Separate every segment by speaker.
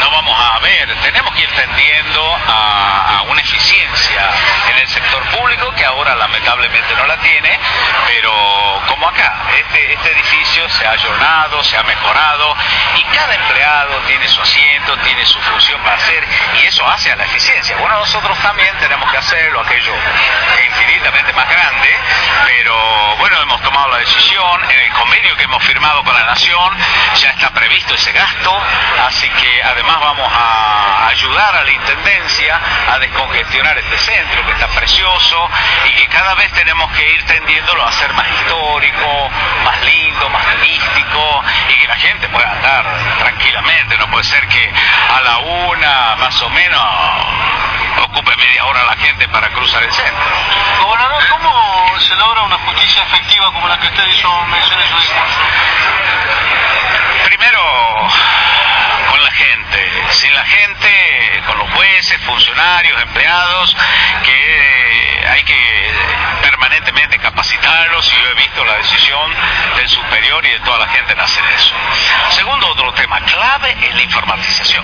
Speaker 1: no vamos a ver, tenemos que ir tendiendo a una eficiencia en el sector público que ahora lamentablemente no la tiene, pero como acá, este edificio se ha ayornado, se ha mejorado y cada empleado tiene su asiento, tiene su función para hacer y eso hace a la eficiencia. Bueno, nosotros también tenemos que hacerlo, aquello infinitamente más grande, pero bueno, hemos tomado la decisión, en el convenio que hemos firmado con la Nación ya está previsto ese gasto, así que además vamos a ayudar a la Intendencia a descongestionar este centro que está precioso y que cada vez tenemos que ir tendiéndolo a ser más histórico, más lindo, más turístico y que la gente pueda andar tranquilamente. No puede ser que a la una más o menos ocupe media hora la gente para cruzar el centro.
Speaker 2: Gobernador, ¿cómo se logra una justicia efectiva como la que usted hizo mención en su discurso?
Speaker 1: Primero, con la gente. Sin la gente, con los jueces, funcionarios, empleados, que hay que permanentemente capacitarlos y yo he visto la decisión del superior y de toda la gente en hacer eso. Segundo, otro tema clave es la informatización.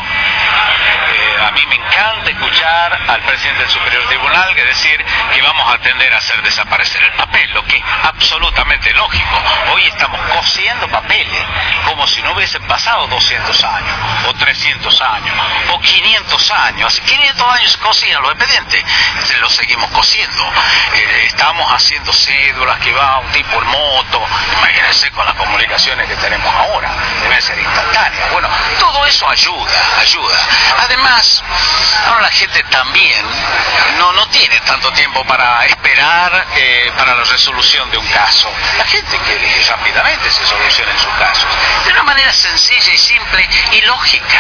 Speaker 1: A mí me encanta escuchar al presidente del Superior Tribunal que decir que vamos a tender a hacer desaparecer el papel, lo que es absolutamente lógico. Hoy estamos cosiendo papeles como si no hubiesen pasado 200 años, o 300 años, o 500 años. Hace 500 años se cosían los expedientes, se los seguimos cosiendo. Estamos haciendo cédulas que va un tipo en moto, imagínense con las comunicaciones que tenemos ahora, deben ser instantáneas. Bueno, todo eso ayuda. Además, ahora la gente también no tiene tanto tiempo para esperar para la resolución de un caso. La gente quiere que rápidamente se solucionen sus casos, de una manera sencilla y simple y lógica.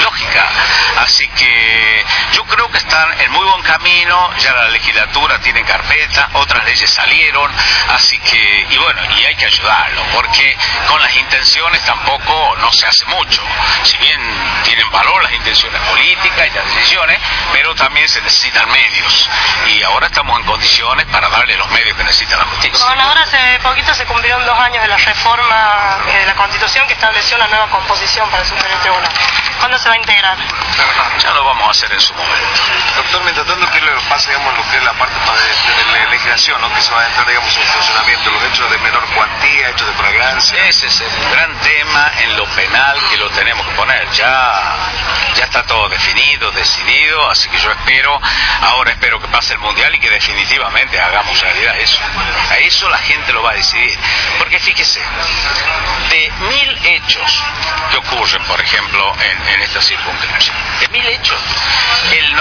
Speaker 1: Así que yo creo que están en muy buen camino, ya la legislatura tiene carpeta, otras leyes salieron, así que, y hay que ayudarlo, porque con las intenciones tampoco no se hace mucho. Si bien tienen valor las intenciones políticas y las decisiones, pero también se necesitan medios, y ahora estamos en condiciones para darle los medios que necesita la justicia.
Speaker 3: Gobernador, hace poquito se cumplieron 2 años de la reforma de la Constitución que estableció una nueva composición para el Superior Tribunal. ¿Cuándo se va a integrar?
Speaker 1: Ya lo vamos a hacer en su momento.
Speaker 2: Doctor, mientras tanto, ¿qué le pasa, digamos, lo que es la parte de la legislación, ¿no? Que se va a entrar, digamos, en funcionamiento, los hechos de menor cuantía, hechos de flagrancia?
Speaker 1: Ese es el gran tema en lo penal que lo tenemos que poner. Ya está todo definido, decidido, así que yo espero que pase el Mundial y que definitivamente hagamos realidad eso. A eso la gente lo va a decidir. Porque fíjese, de 1000 hechos que ocurren, por ejemplo, en esta circunscripción, de 1000 hechos, el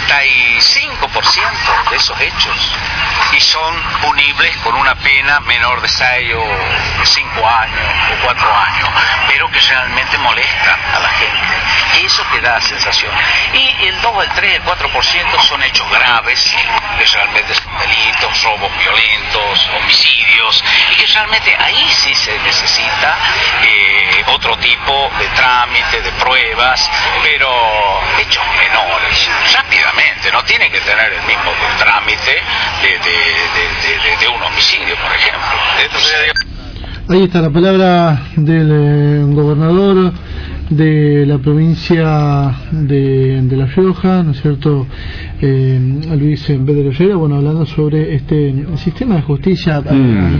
Speaker 1: 95% de esos hechos y son punibles con una pena menor de 6 o 5 años o 4 años, pero que realmente molesta a la gente. Eso que da sensación. Y el 2, el 3, el 4% son hechos graves, que realmente son delitos, robos violentos, homicidios, y que realmente ahí sí se necesita otro tipo de trámite, de pruebas, pero hechos menores, rápidamente, no tienen que tener el mismo trámite de un homicidio, por ejemplo.
Speaker 4: Ahí está la palabra del gobernador de la provincia de La Rioja, ¿no es cierto? Luis Pedro Ollera, bueno, hablando sobre este sistema de justicia